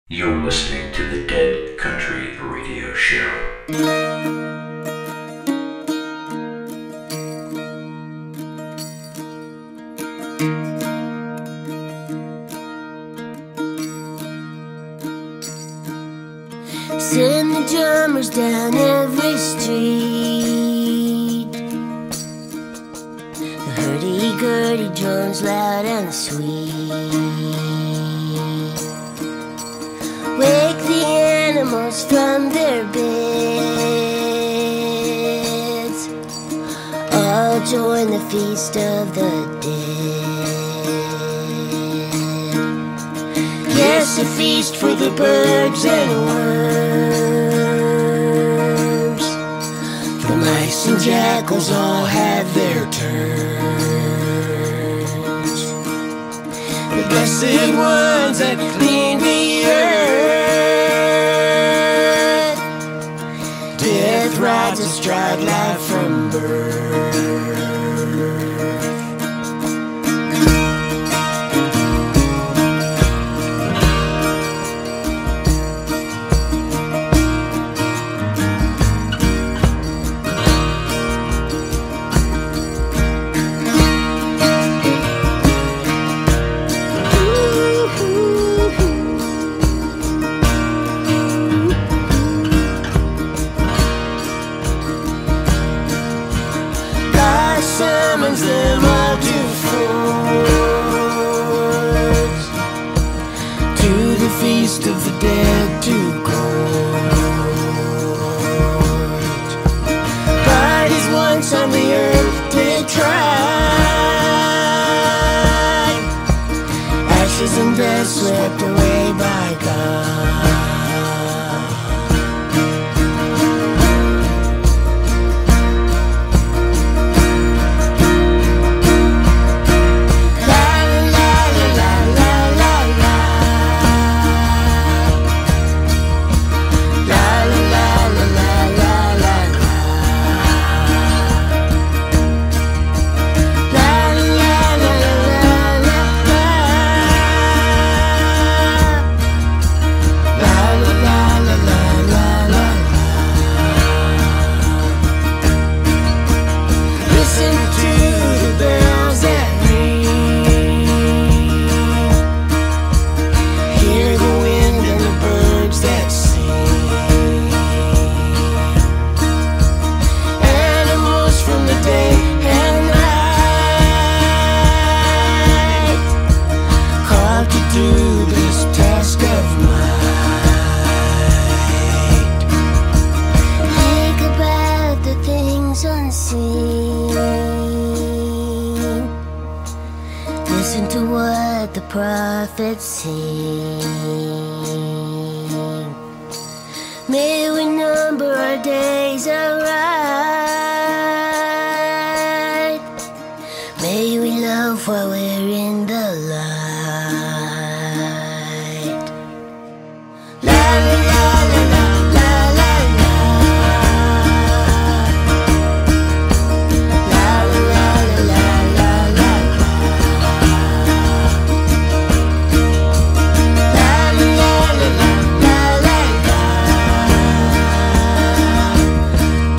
You're listening to the Dead Country Radio Show. Send the drummers down every street. The hurdy-gurdy drums loud and sweet. Wake the animals from their beds. All join the feast of the dead. Yes, a feast for the birds and worms. The mice and jackals all have their turns. The blessed ones that clean the earth. Death rides astride life from birth. Them all to forge, to the feast of the dead to gorge. Parties once on the earth did try, ashes and death swept away by God. Listen to what the prophets sing. May we number our days aright. May we love while we're in the light. La la la la la la la la la la la la la. La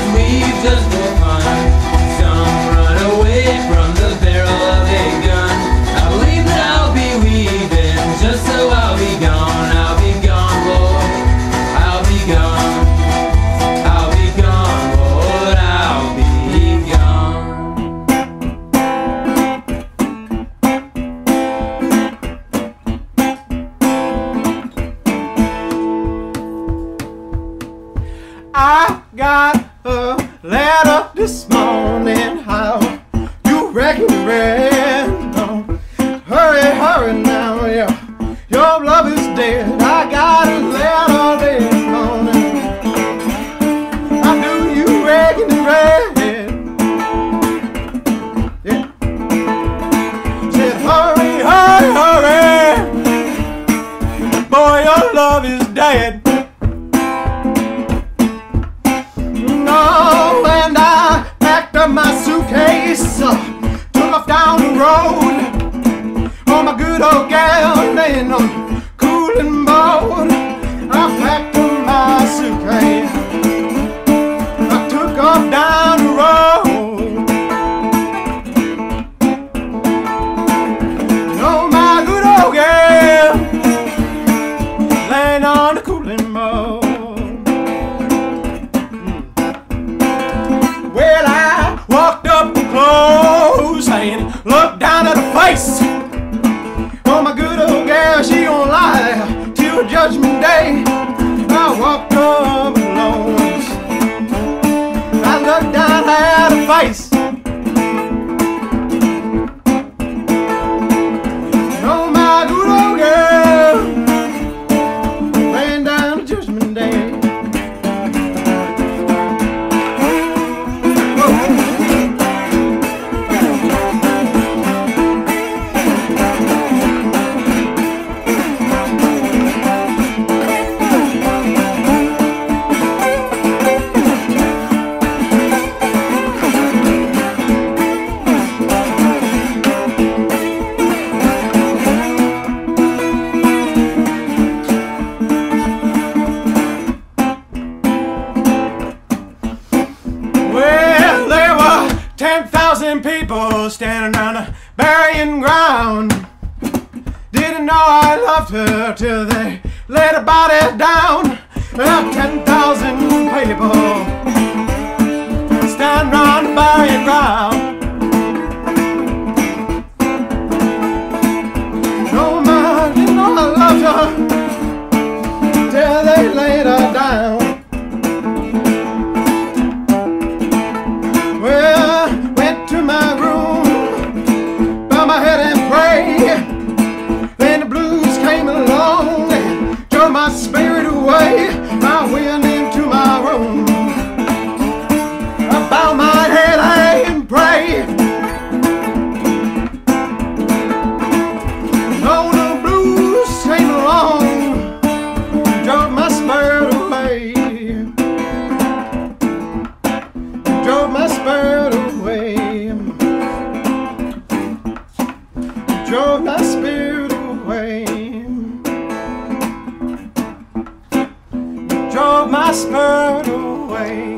weave just for fun. Some run away from the barrel of a gun. I believe that I'll be weaving just so I'll be gone. I'll be gone, Lord. I'll be gone. I'll be gone, Lord. I'll be gone. I got a letter this morning. How you reckon it read? Oh, hurry, hurry now, yeah. Your love is dead. I got a letter this morning. How do you reckon it read? Yeah. Said hurry, hurry, hurry. Boy, your love is dead. And I packed up my suitcase, took off down the road. Oh, my good old gal laying on cooling board. I packed up my suitcase, I took off down the road. Oh, my good old gal laying on the cooling board. Well, I walked up close and looked down at her face. Oh, my good old gal, she gon' lie till Judgment Day. I walked up close, I looked down at her face. Oh, my good old girl, laying down to Judgment Day. Well, there were 10,000 people standing around the burying ground. Didn't know I loved her till they laid her body down. Well, 10,000 people standing around the burying ground. No man didn't know I loved her till they laid her down. Well, went to my room, bow my head and pray. Then the blues came along and drove my spirit away. I went into my room, I bow my head and pray. Oh, the blues came along, drove my spirit away. Drove my spirit away. Drove my spirit away. Drove my spirit away.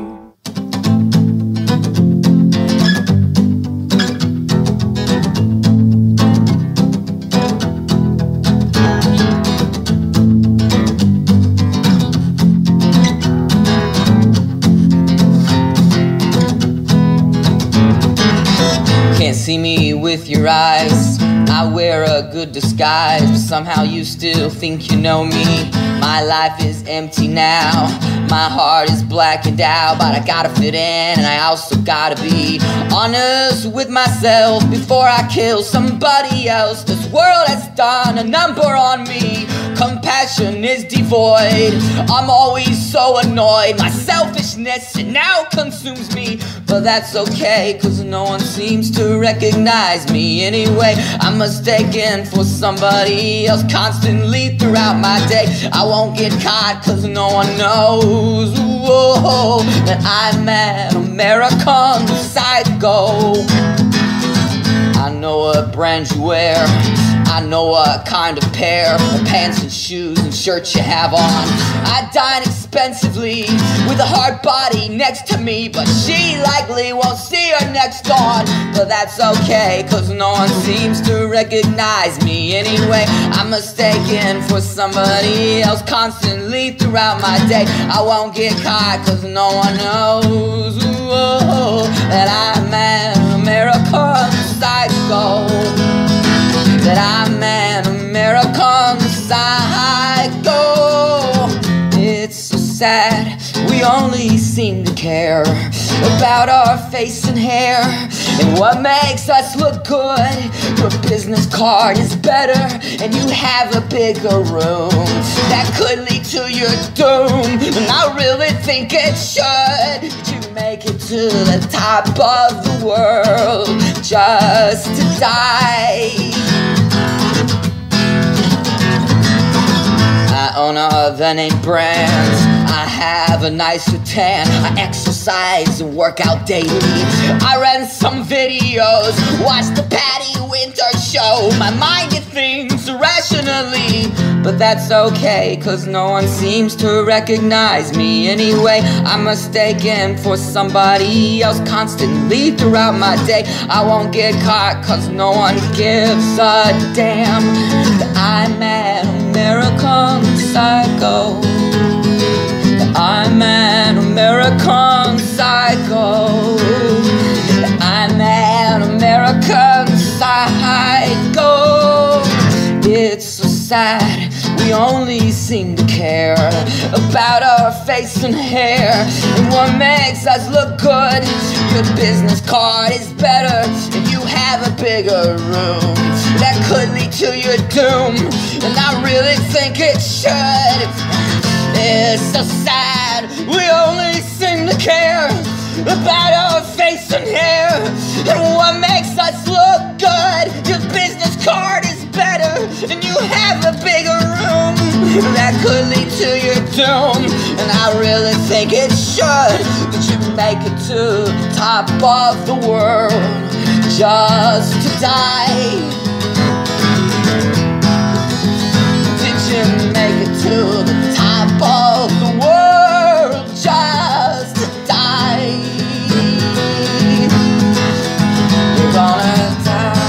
Can't see me with your eyes, I wear a good disguise, but somehow you still think you know me. My life is empty now, my heart is blackened out, but I gotta fit in and I also gotta be honest with myself before I kill somebody else. This world has done a number on me, compassion is devoid, I'm always so annoyed, my selfishness it now consumes me. But that's okay, cause no one seems to recognize me anyway. I'm mistaken for somebody else constantly throughout my day. I won't get caught cause no one knows, whoa, that I'm an American psycho. I know what brand you wear, I know what kind of pair of pants and shoes and shirts you have on. I die and expensively with a hard body next to me, but she likely won't see her next dawn. But that's okay, cause no one seems to recognize me anyway. I'm mistaken for somebody else constantly throughout my day. I won't get caught cause no one knows that I'm an American psycho. That I'm an American psycho. It's so sad, we only seem to care about our face and hair and what makes us look good. Your business card is better and you have a bigger room. That could lead to your doom, and I really think it should. Did you make it to the top of the world just to die? I own a van-name brands. I have a nicer tan. I exercise and work out daily. I rent some videos, watch the Patty Winter show. My mind gets things irrationally, but that's okay, cause no one seems to recognize me anyway. I'm mistaken for somebody else constantly throughout my day. I won't get caught cause no one gives a damn. I'm an American psycho. I'm an American psycho. I'm an American psycho. It's so sad, we only seem to care about our face and hair and what makes us look good. Your business card is better if you have a bigger room. That could lead to your doom, and I really think it should. It's so sad, we only seem to care about our face and hair and what makes us look good. Your business card is better and you have a bigger room. That could lead to your doom, and I really think it should. Did you make it to the top of the world just to die? Did you make it to the top of the world just to die? You're gonna die.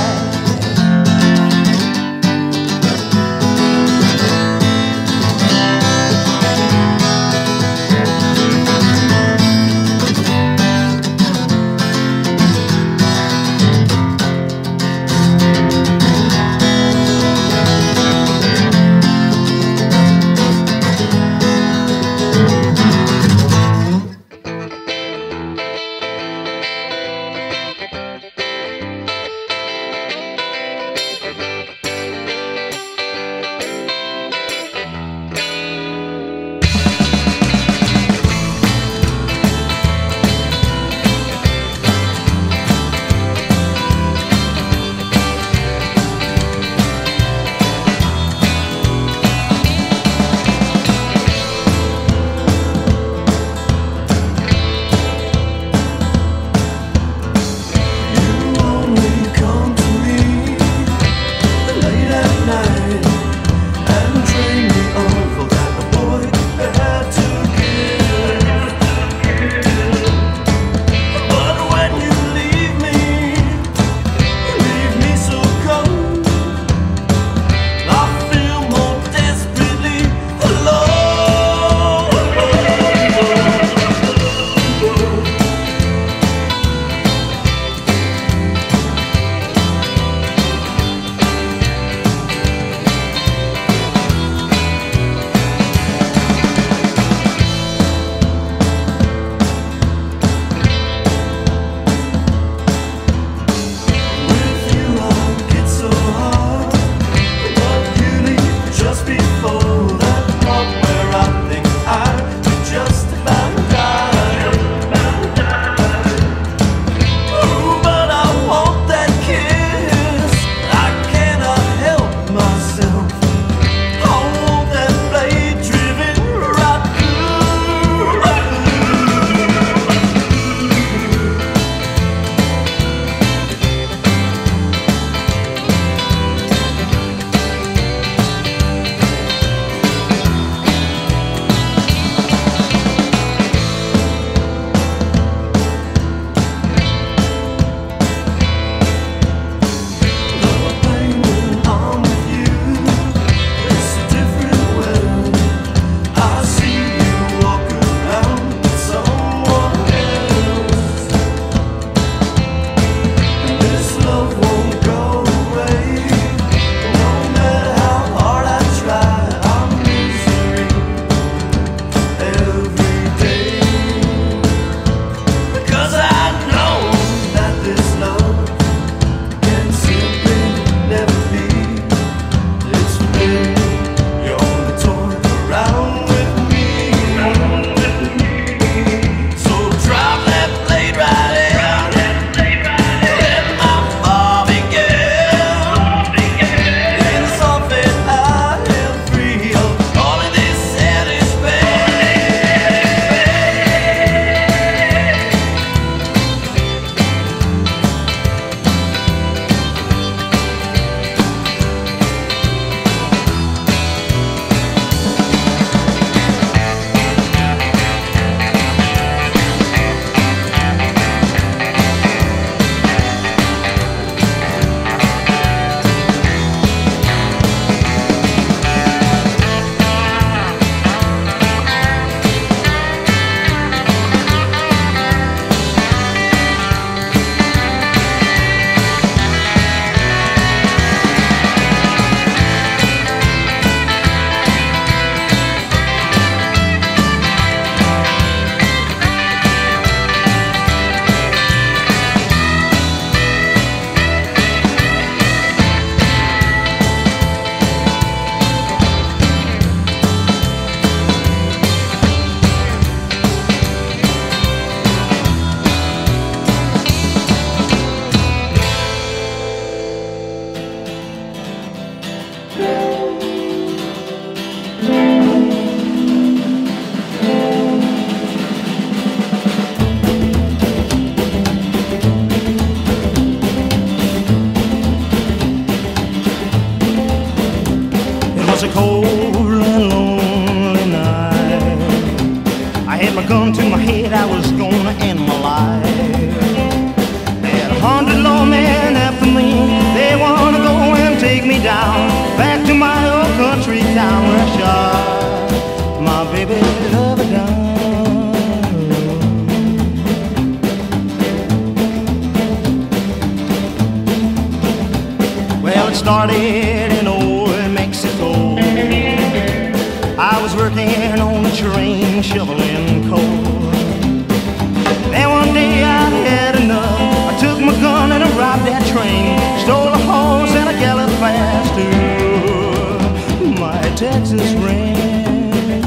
started in old Mexico. I was working on a train shoveling coal. Then one day I had enough. I took my gun and I robbed that train. Stole a horse and I galloped fast to my Texas ranch.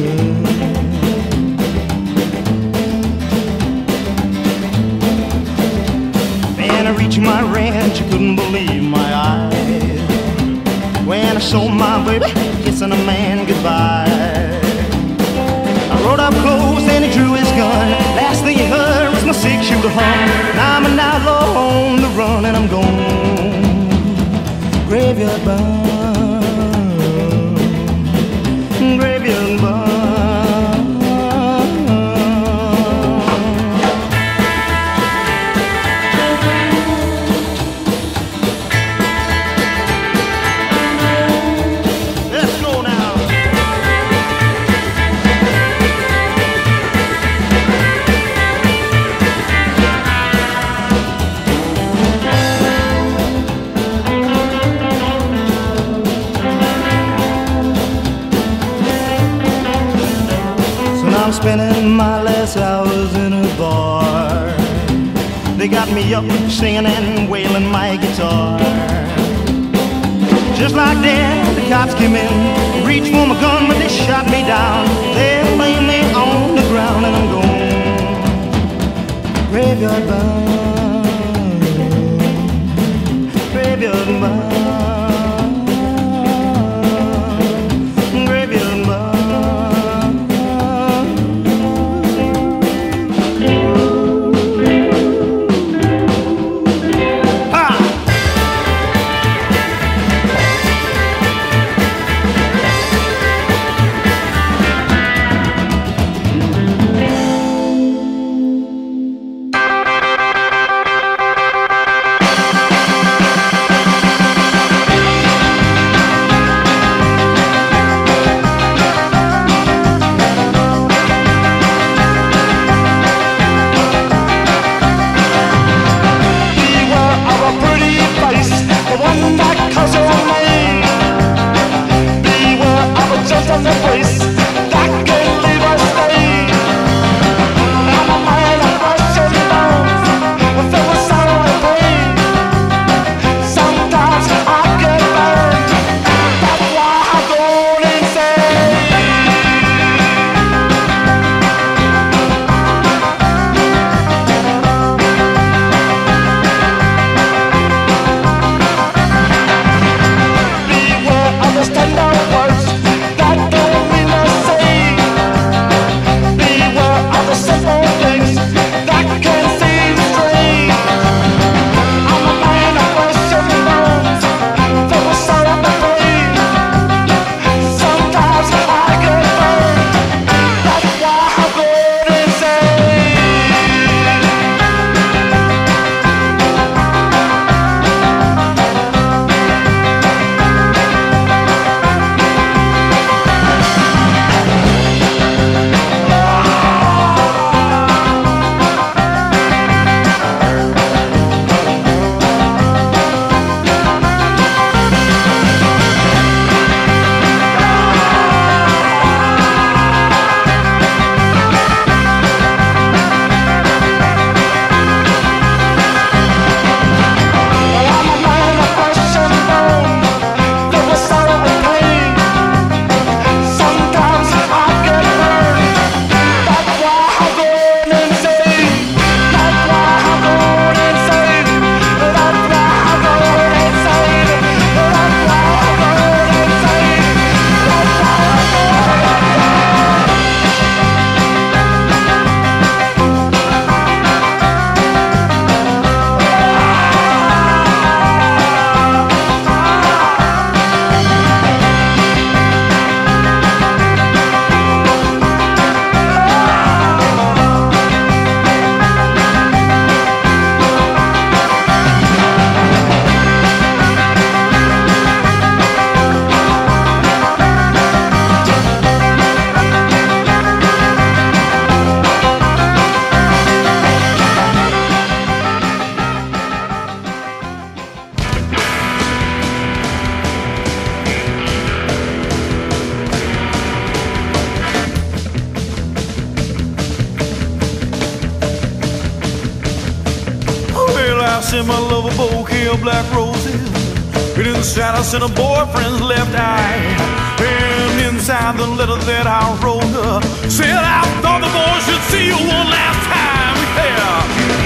When I reached my ranch, I couldn't believe my eyes. When I saw my baby kissing a man goodbye. I rode up close and he drew his gun. Last thing he heard was my six-shooter hum. Now I'm an outlaw on the run and I'm gone. Graveyard bound, graveyard bound. Let's go now. I'm spending my last hours in a bar. They got me up singing and wailing my guitar. Just like that, the cops came in, reached for my gun, but they shot me down. They laid me on the ground and I'm gone. Graveyard bound, graveyard bound. I sent my love a bouquet of black roses. And inside I sent a boyfriend's left eye. And inside the letter that I wrote her said I thought the boy should see you one last time. Yeah.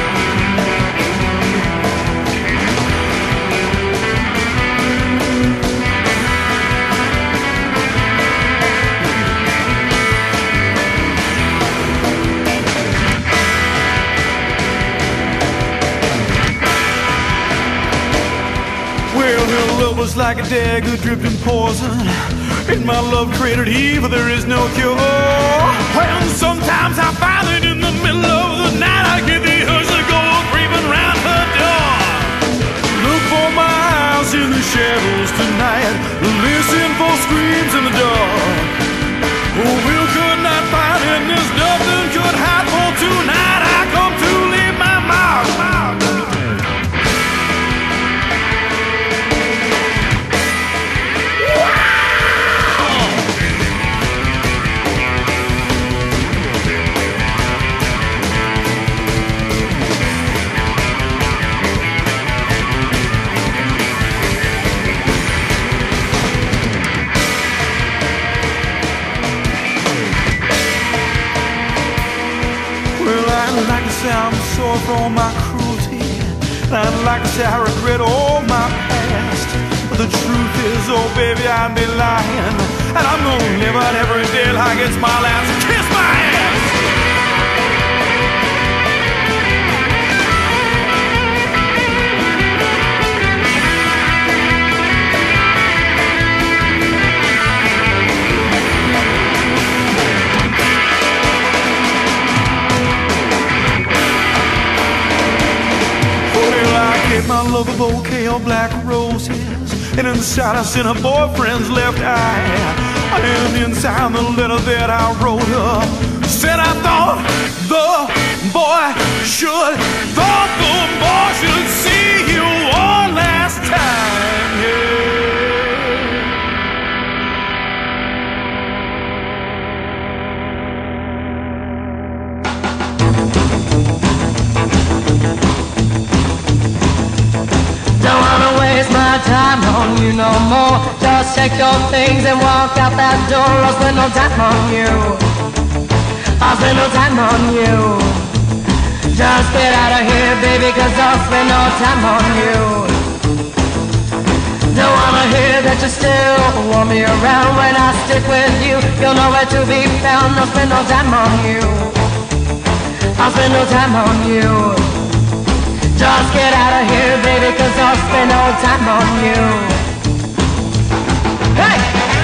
Well, her love was like a dagger dripped in poison, and my love created evil, there is no cure. Well, sometimes I find that in the middle of the night I get the urge to go creeping round her door. Look for my house in the shadows tonight, listen for screams in the dark. Oh, we could not find it, there's nothing could hide, for tonight I come to leave my mark. I'd like to say I'm sorry for all my cruelty, and I'd like to say I regret all my past. But the truth is, oh baby, I'd be lying, and I'm gonna live out every day like it's my last. Kiss my ass! My love a bouquet of black roses, and inside I sent her boyfriend's left eye. And inside the letter that I wrote her said I thought the boy should see you one last time. Yeah. Don't wanna waste my time on you no more. Just take your things and walk out that door. I'll spend no time on you. I'll spend no time on you. Just get out of here, baby, 'cause I'll spend no time on you. Don't wanna hear that you still want me around. When I stick with you, you'll know where to be found. I'll spend no time on you. I'll spend no time on you. Just get out of here, baby, 'cause I'll spend no time on you. Hey!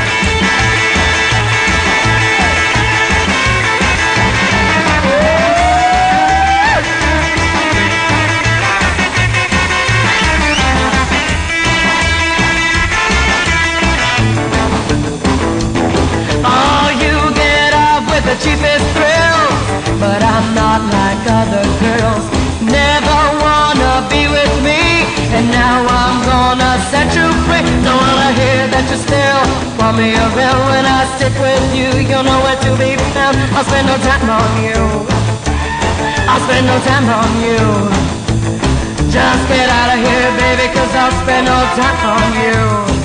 Oh, you get off with the cheapest thrills, but I'm not like other girls. Never wanna be with me, and now I'm gonna set you free. Don't wanna hear that you still want me around. When I stick with you, you'll know where to be found. I'll spend no time on you. I'll spend no time on you. Just get out of here, baby, 'cause I'll spend no time on you.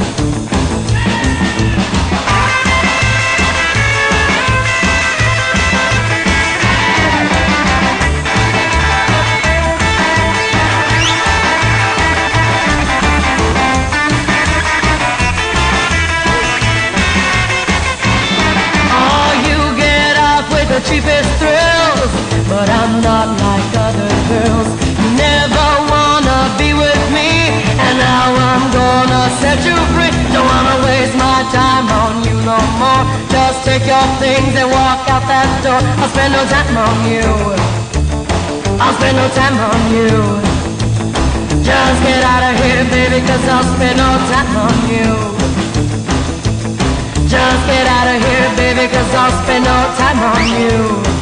The cheapest thrills, but I'm not like other girls. You never wanna be with me, and now I'm gonna set you free. Don't wanna waste my time on you no more. Just take your things and walk out that door. I'll spend no time on you. I'll spend no time on you. Just get out of here, baby, 'cause I'll spend no time on you. Just get out of here, baby, 'cause I'll spend no time on you.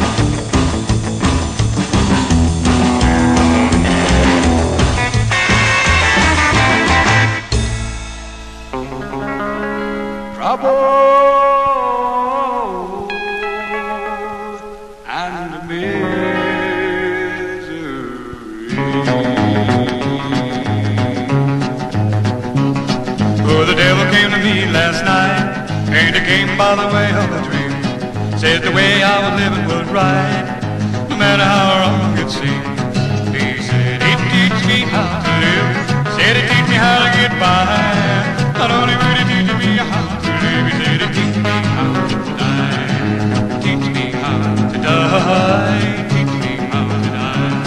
Trouble and misery. by the way of a dream. Said the way I was living was right, no matter how wrong it seemed. He said he'd teach me how to live. Said he'd teach me how to get by. Not only would he teach me how to live, he said he'd teach me how to die. Teach me how to die. Teach me how to die.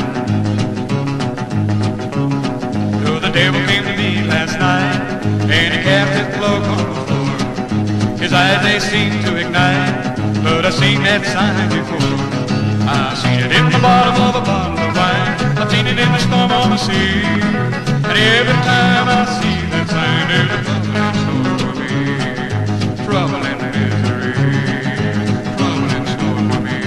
So the devil came to me last night, and he cast his cloak on the floor. His eyes, they seemed to ignite, but I've seen that sign before. I've seen it in the bottom of a bottle of wine. I've seen it in the storm on the sea. And every time I see that sign, there's a trouble in store for me. Trouble and misery. Trouble in store for me.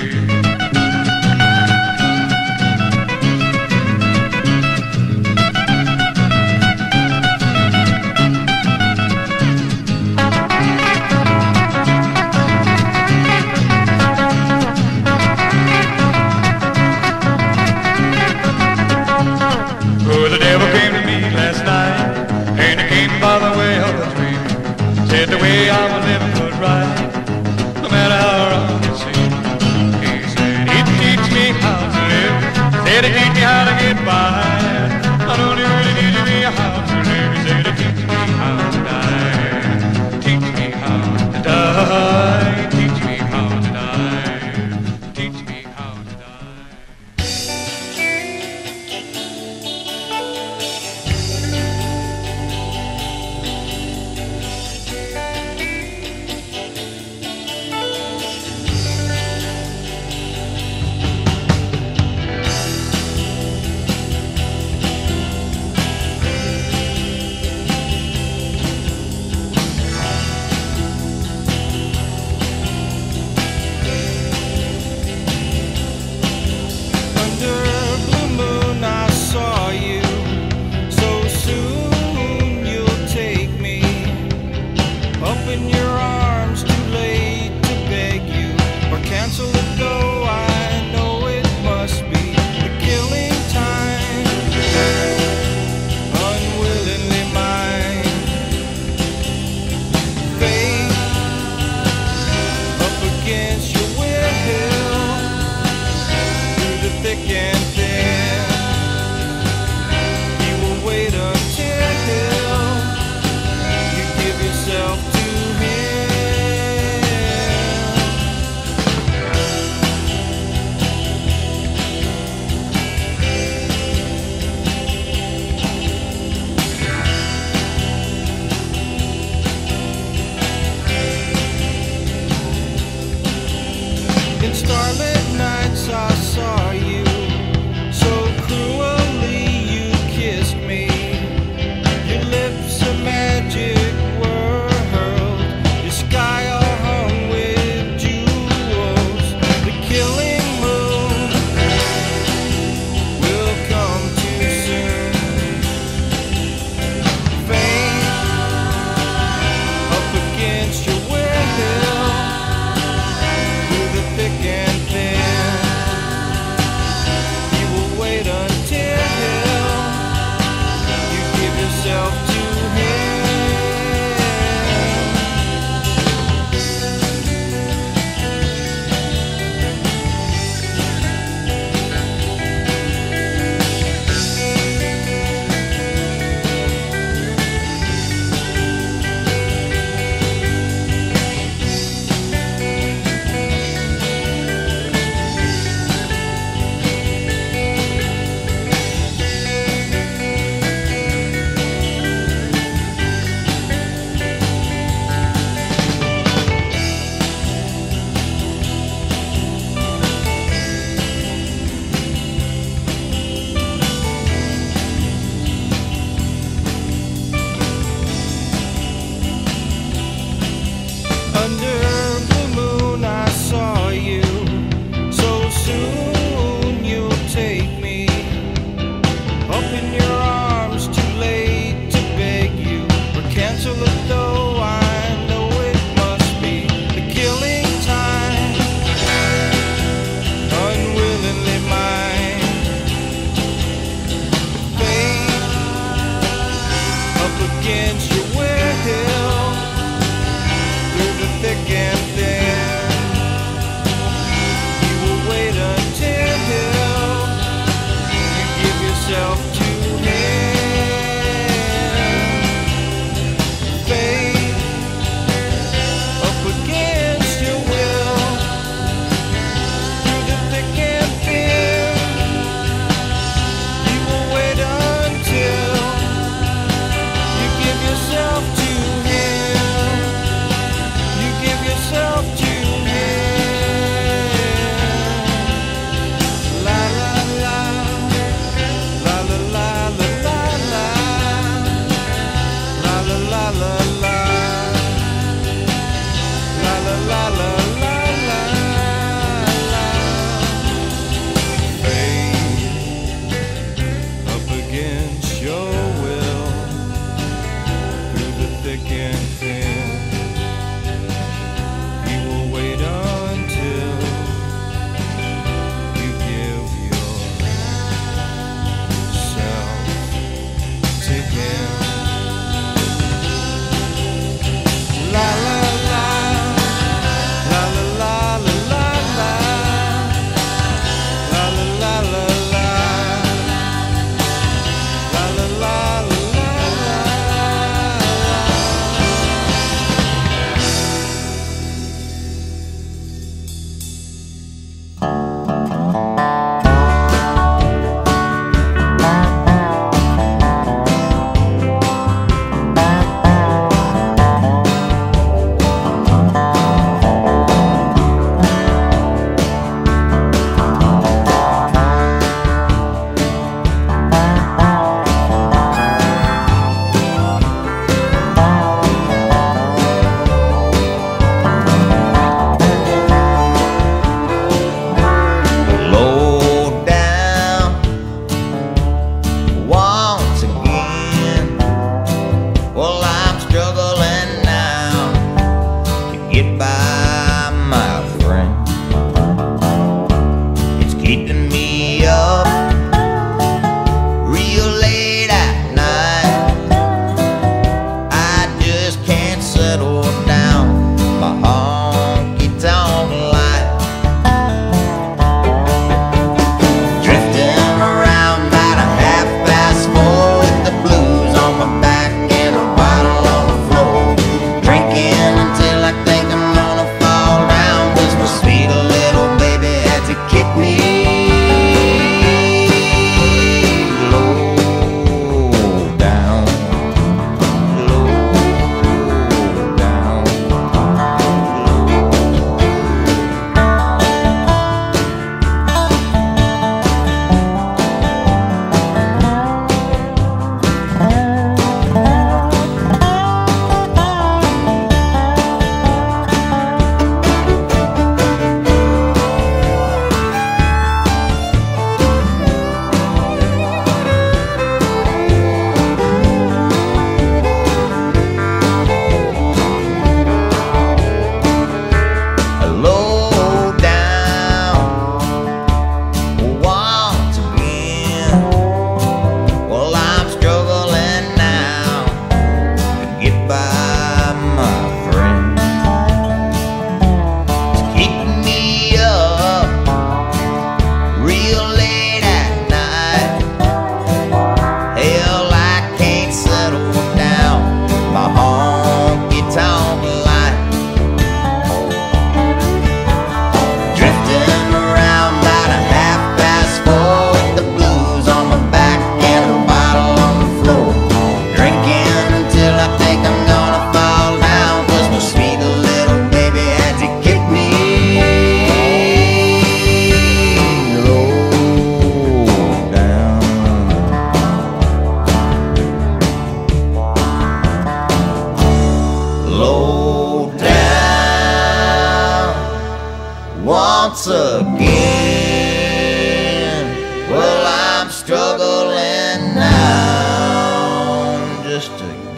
The devil came to me last night, and he came by the way of a dream. Said the way I was living was right, no matter how wrong it seemed. He said he'd teach me how to live. Said he'd teach me how to get by. Not only would he teach me how to live, he said he'd teach me how to die. Teach me how to die. Teach me how to die. Teach me how to die. In starlit nights I saw you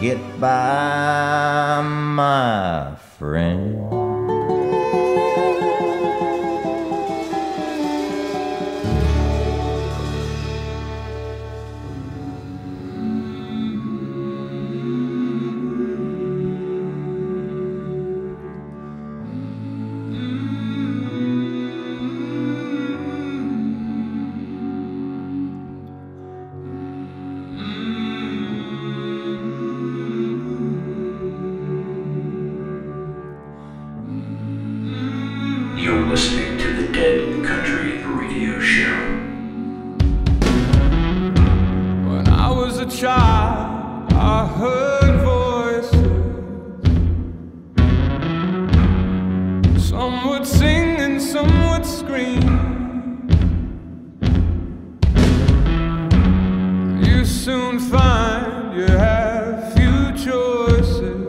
get by, my friend. You're listening to the Dead Country Radio Show. When I was a child, I heard voices. Some would sing and some would scream. You soon find you have few choices.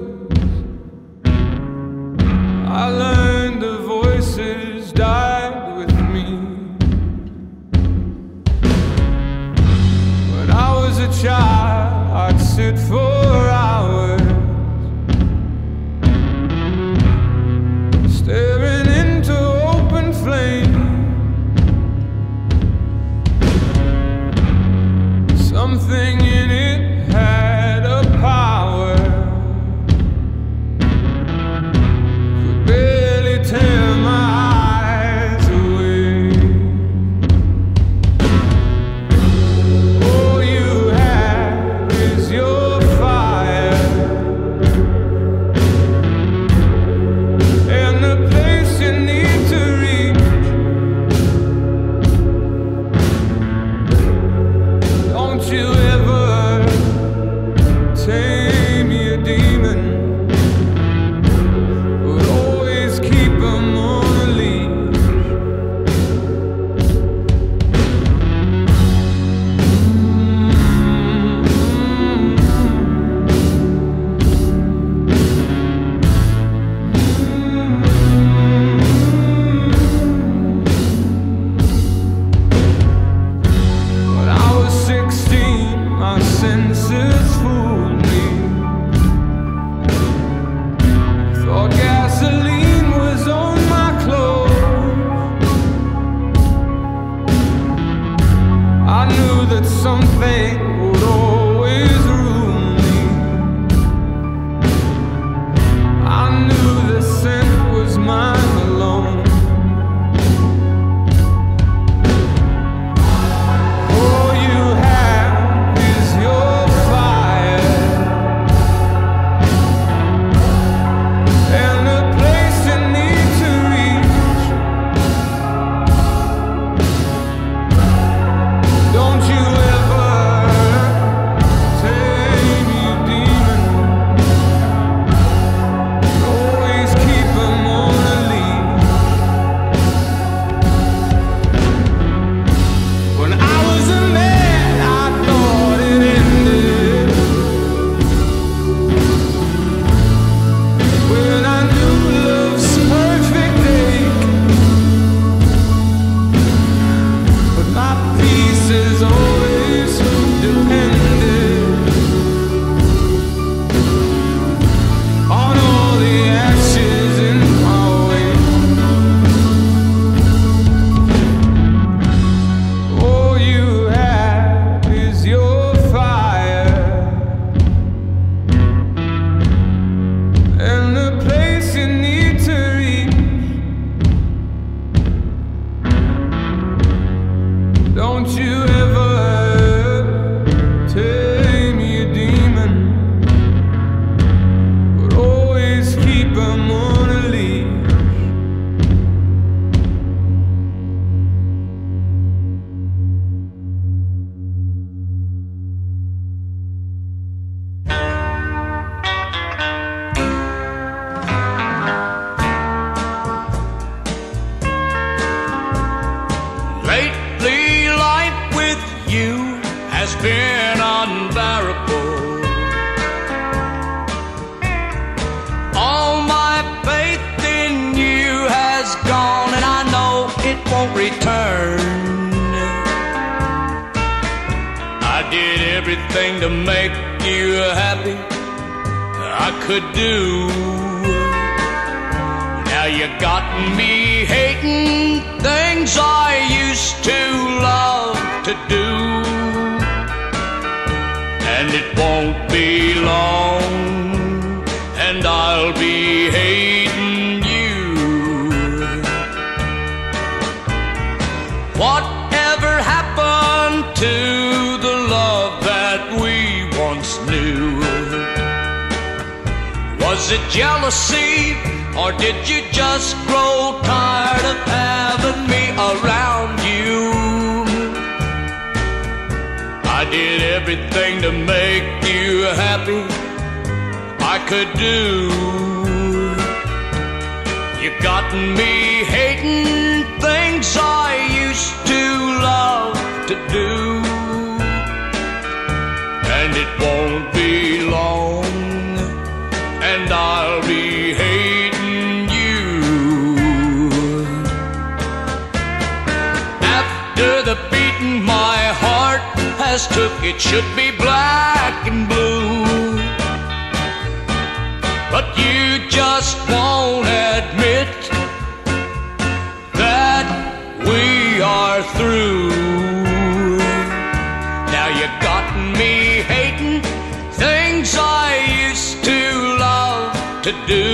I learned the voices died with me. When I was a child, I'd sit for hours staring into open flame. Something in it had a power, could barely tear my eyes away. All you have is your fire, and the place you need to reach. Don't you ever tame your demon, but always keep 'em on a leash. When I was 16, my senses fooled me. Thought gasoline was on my clothes. I knew that something would always ruin me. I knew the scent was mine alone. All you have is your fire, and the place you need to reach. Don't you ever tame your demon, always keep 'em on a leash. When I was a man, I thought it ended. When I knew love's perfect ache, but my peace has always depended on all the ashes in my way. All you have is your fire, and the place you need to reach. Don't you ever tame your demon, but always keep 'em on a leash. Lately, life with you has been unbearable. All my faith in you has gone, and I know it won't return. I did everything to make you happy, I could do. Now you got me hating things I used to love to do. And it won't be long, and I'll be hating you. Whatever happened to the love that we once knew? Was it jealousy, or did you just grow tired of having me around you? I did everything to make you happy I could do. You got me hating things I used to love to do. And it won't be long, and I'll be hating you. After the beating my heart has took, it should be black and blue. But you just won't admit that we are through. Now you got me hating things I used to love to do.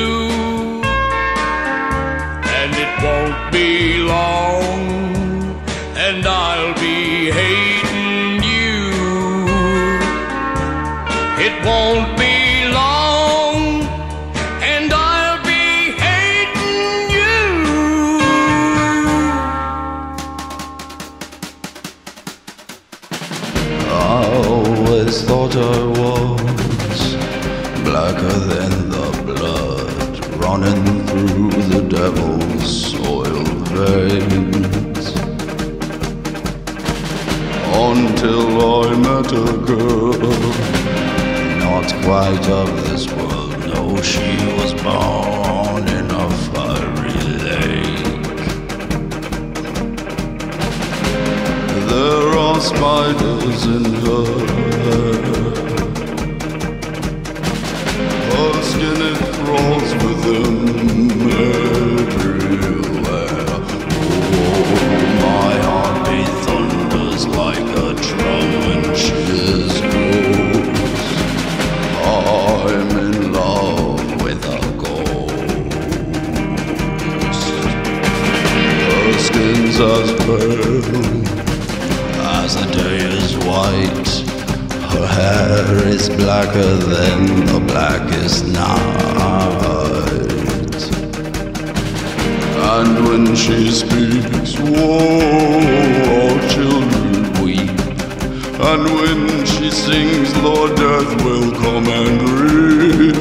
And it won't be long, and I'll be hating you. It won't be long, and I'll be hating you. I always thought I was blacker than the blood running through the devil's soiled veins, until I met a girl not quite of this world. No, she was born in a fiery lake. There are spiders in her her skin, it crawls with them everywhere. Oh, my heartbeat thunders like a drum when she is close. I'm in love with a ghost. Her skin's as pale as the day is white. Her hair is blacker than the blackest night. And when she speaks, whoa, our children weep. And when she sings, Lord, death will come and reap.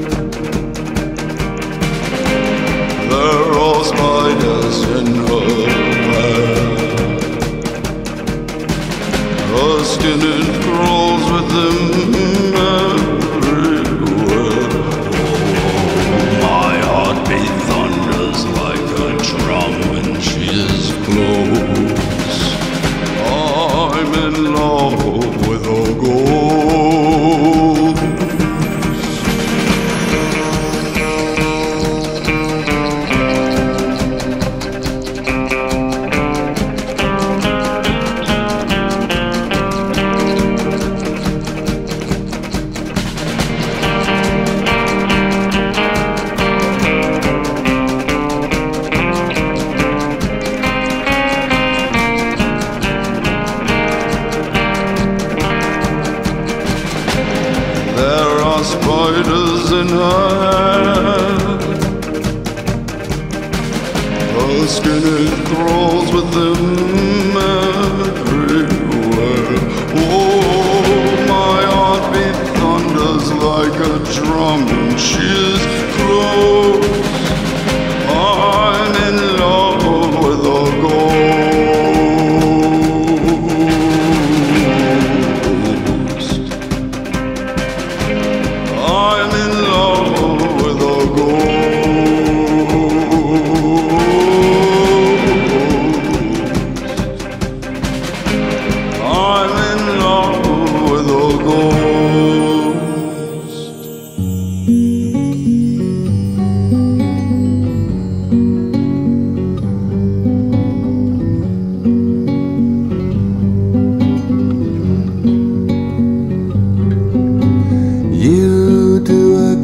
There are spiders in her hair. Her skin, it crawls with them everywhere. Oh, my heartbeat thunders like a drum when she is close. I'm in love with a ghost.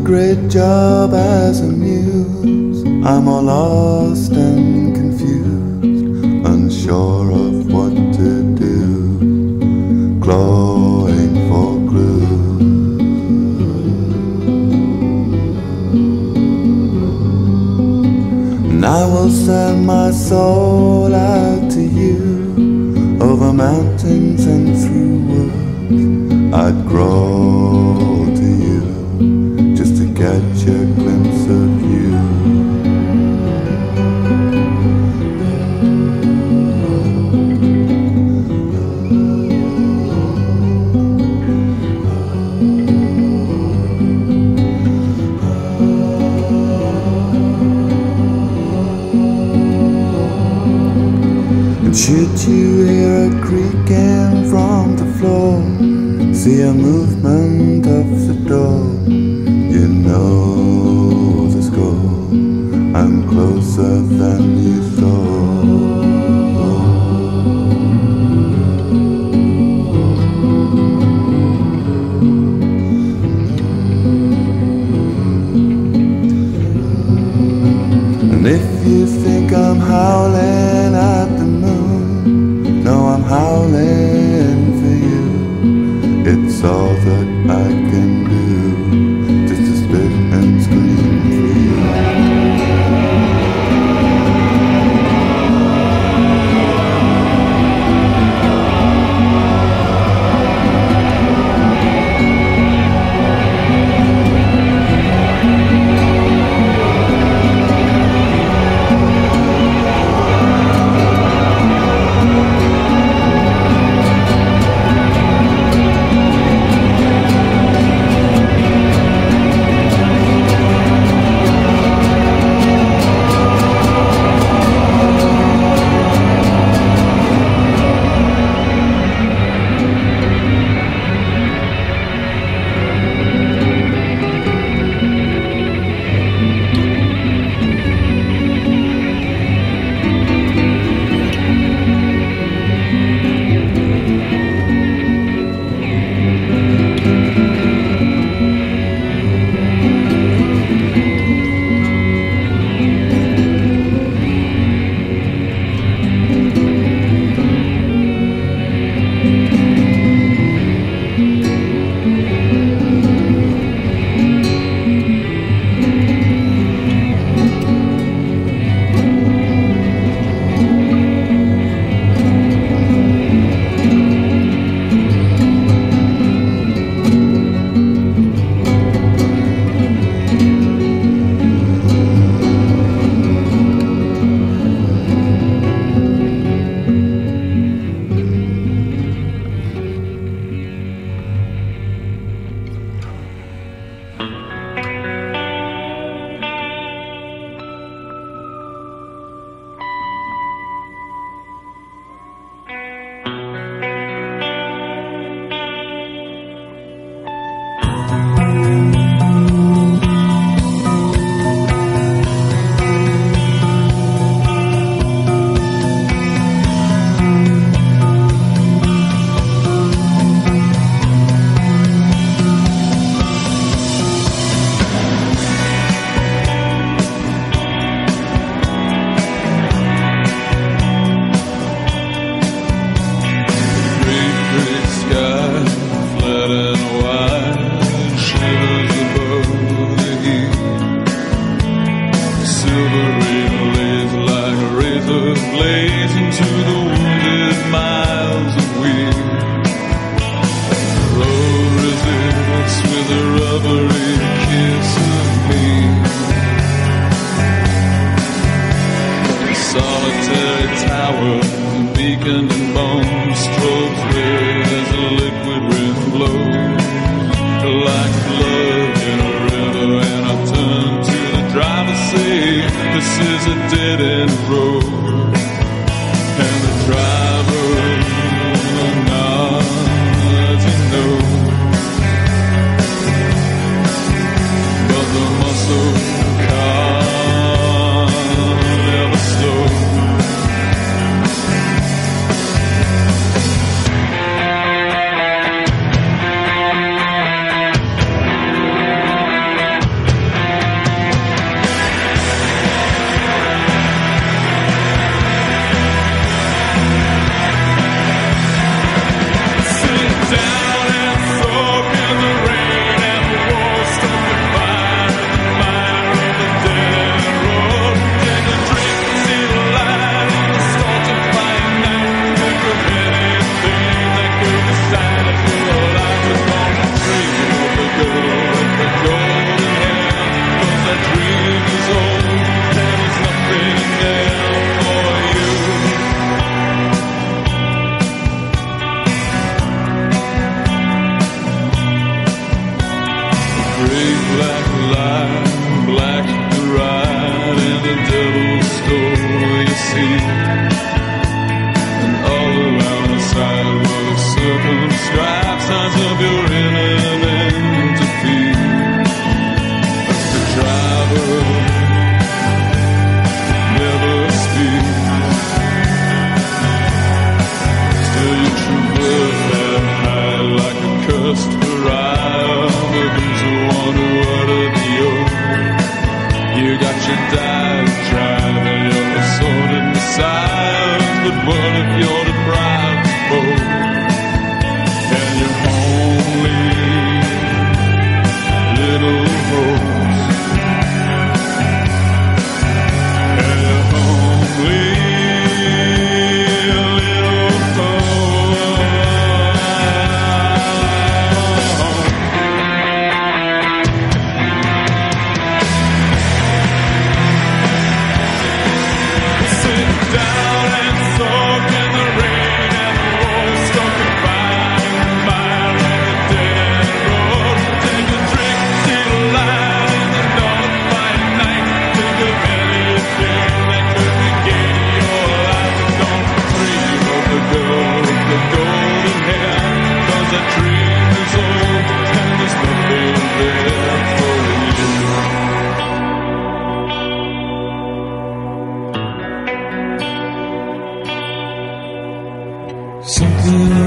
great job as a muse. I'm all lost and confused, unsure of what to do, clawing for clues. And I will send my soul out to you, over mountains and through woods. I'd crawl to you just to catch a glimpse of you. And should you hear a creaking from the floor, see a movement of the door, you know the score. I'm closer than you thought. And if you think I'm howling at the moon, no, I'm howling for you. It's all that I can do, just to spit and scream for you.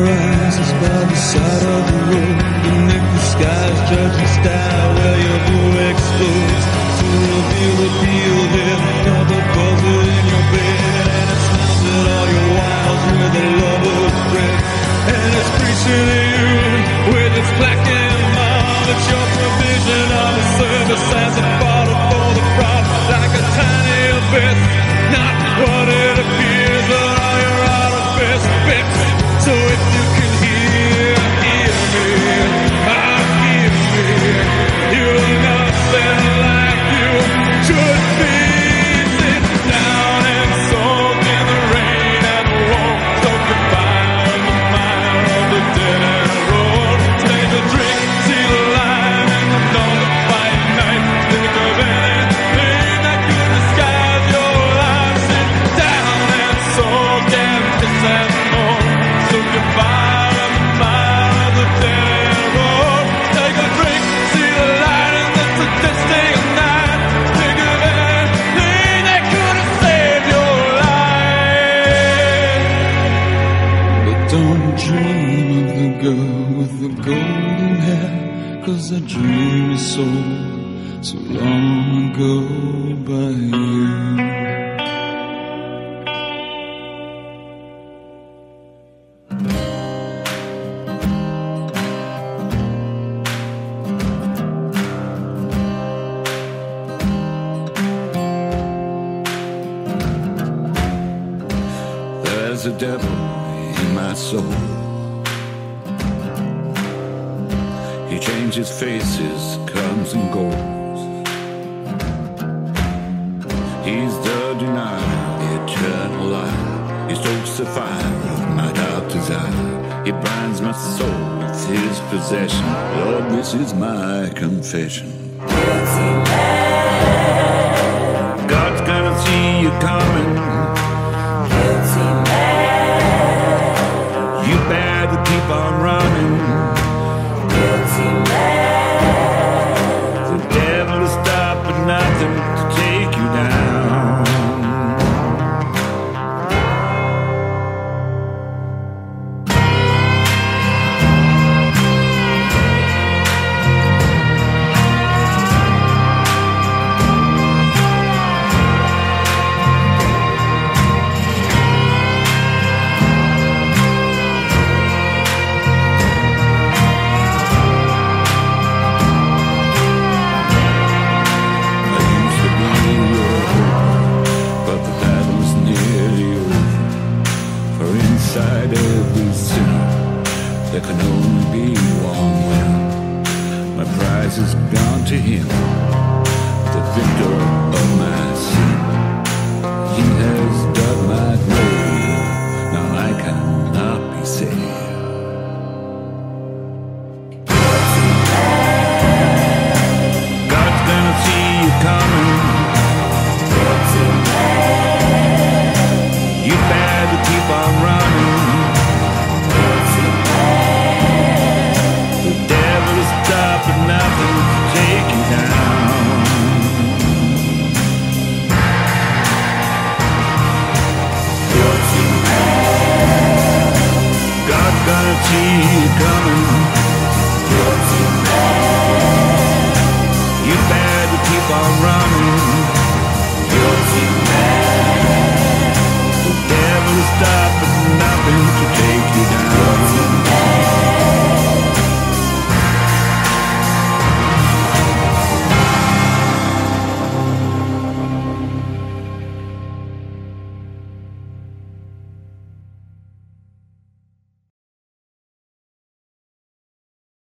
rises by the side of the road. Beneath the sky's judging style where your blue explodes to reveal the deal there. Now the buzzer in your bed, and it smells at all your wiles with a lover's breath. And it's preaching to you with its black and mild. It's your provision of a service as a bottle for the fraud, like a tiny abyss. Not what it appears, but all your out of best bits. So if you can hear me, hear me. You're nothing like you should be. Sit down and soak in the rain and the warmth. Soak the fire in the mire of the dead end road. Take a drink, see the light in the dawn of fight night. Think of anything that could disguise your life. Sit down and soak and kiss and moan. Soak the fire in the mire of the dead end road. Take a drink, see the light in the sadistic night. Think of anything that could have saved your life. But don't dream of the girl with the golden hair, 'cause that dream is so long ago by you. There's a devil in my soul. He changes faces, comes and goes. He's the denier, eternal light. He stokes the fire of my dark desire. He binds my soul with his possession. Lord, this is my confession. God's gonna see you coming. You better keep on running. The devil is stopping nothing to take you down. Inside every sinner, there can only be one winner. My prize is gone to him, the victor of my sin. He has dug my grave, now I cannot be saved. God's gonna see you coming. You better keep on running. The devil is stopping nothing to take you down. God's gonna see you coming.